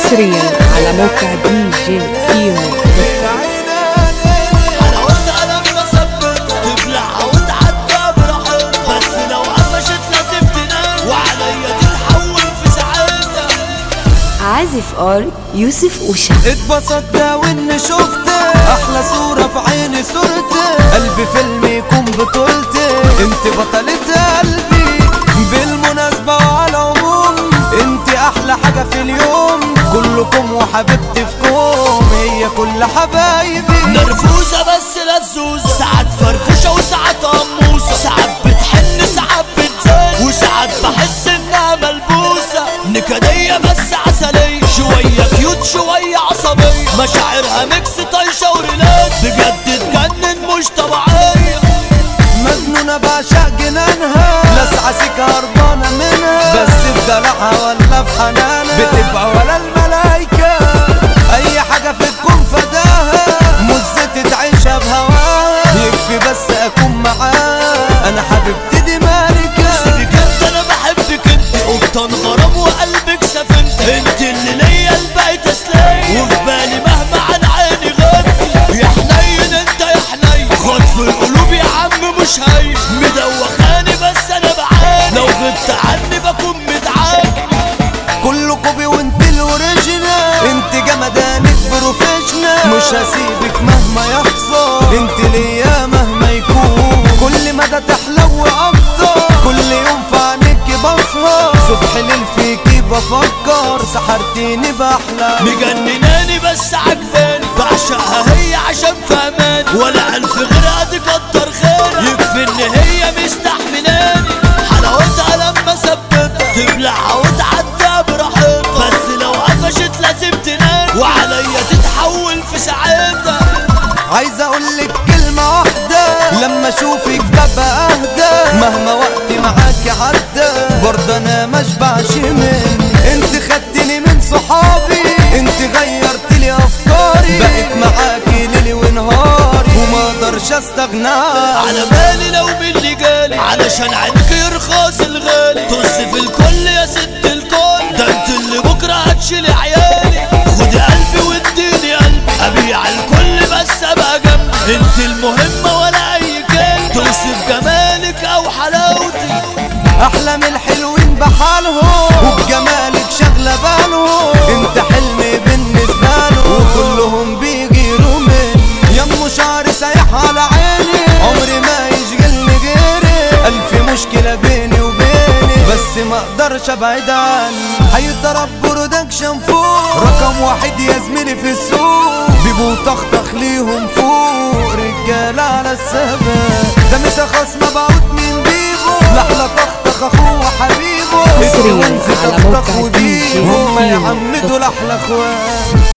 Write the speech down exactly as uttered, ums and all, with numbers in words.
حصريا على موقع دي جي كيمو. انا قلت انا بثبت تبلع وتعدى براحتها، بس لو قفشت لازم تنام وعليا تتحول في ساعتها. عازف ار يوسف اوشا. اتبسطت واني شفت احلى صورة في عيني صورتك، قلبي فيلم يكون بطولتي، انت بطلة قلبي بالمناسبة وعلى العموم، انت احلى حاجة في اليوم، كلكم وحبيبتي فيكم هي كل حبايبي. نرفوزة بس لزوزة، ساعات فرفوشة وساعات قموصة، ساعات بتحن ساعات بتزن، وساعات بحس انها ملبوسة، نكدية بس عسلية، شوية كيوت شوية عصبية، مشاعرها ميكس طايشة وريلات، بجد تجنن مش طبيعية. مجنونة بعشق جنانها، لسعة سكة هربانة منها، بس في دلعها ولا في حنانها بتبقى ولا الملايكة، أي حاجة في الكون فداها، مزتي تعيشها بهواها، يكفي بس أكون معاها، أنا حبيبتي دي مالكة. سيبك انت انا بحبك انت، قبطان غرام وقلبك سفنت، انت اللي ليا الباقي تسلية، وفي بالي مهما عن عيني غبتي، يا حنين انت يا حنين، خطف القلوب يا عم مش هين، مدوخاني بس انا بعاني، لو غبت عني بكون متعاني. كله كوبي وانت الاوريجينال، انت جمدانك بروفيشنال، مش هسيبك مهما يحصل، انت ليا مهما يكون، كل مدى تحلو اكتر، كل يوم في عينيكي بسهر، صبح ليل فيكي بفكر، سحرتيني باحلام، مجنناني بس عجباني، بعشقها هي عشان فهماني، ولا الف غيرها دي كتر خيرها، يكفي ان هي مستحملاني، حلاوتها لما ثبتها تبلعها وتعدى براحتها، بس لو قفشت لازم تنام وعليا تتحول في ساعتها. عايز اقولك كلمة واحدة، لما اشوفك ببقى اهدى، مهما وقتي معاكي عدى، برضه انا مشبعش منك، انت خدتني من صحابي، انت غيرتلي افكاري، بقيت معاكي ليلي ونهاري، وما اقدرش استغنى على بالي لو من اللي جالي، علشان عينك يرخص الغالي، طز في الكل يا ست الكل، ده انت اللي بكره هتشيلي عيالي، خدي قلبي واديني قلبي، ابيع الكل بس ابقى جنبي، انت المهمة ولا اي كلمة توصف جمالك او حلاوتي. احلام الحلوين بحالهم، وبجمالك شغلة بالهم، انت حلمي بالنسبة لهم، وكلهم بيغيروا مني، يمو شعري سايح على عيني، عمري ما يشغلني غيري، الف مشكلة بيني وبيني، بس ما اقدرش ابعد عني، هيضرب برودكشن فوق، رقم واحد يا زميلي في السوق، بيبو طخطخ ليهم فوق، رجالة على السبب، ده مش خصم بعود من بيبو، لحلة طخطخ اخوه وحبيبه، حصرياً على موقع طخطخ دي جي وديبو، هما كيمو. يعمدوا الاحلى اخوات.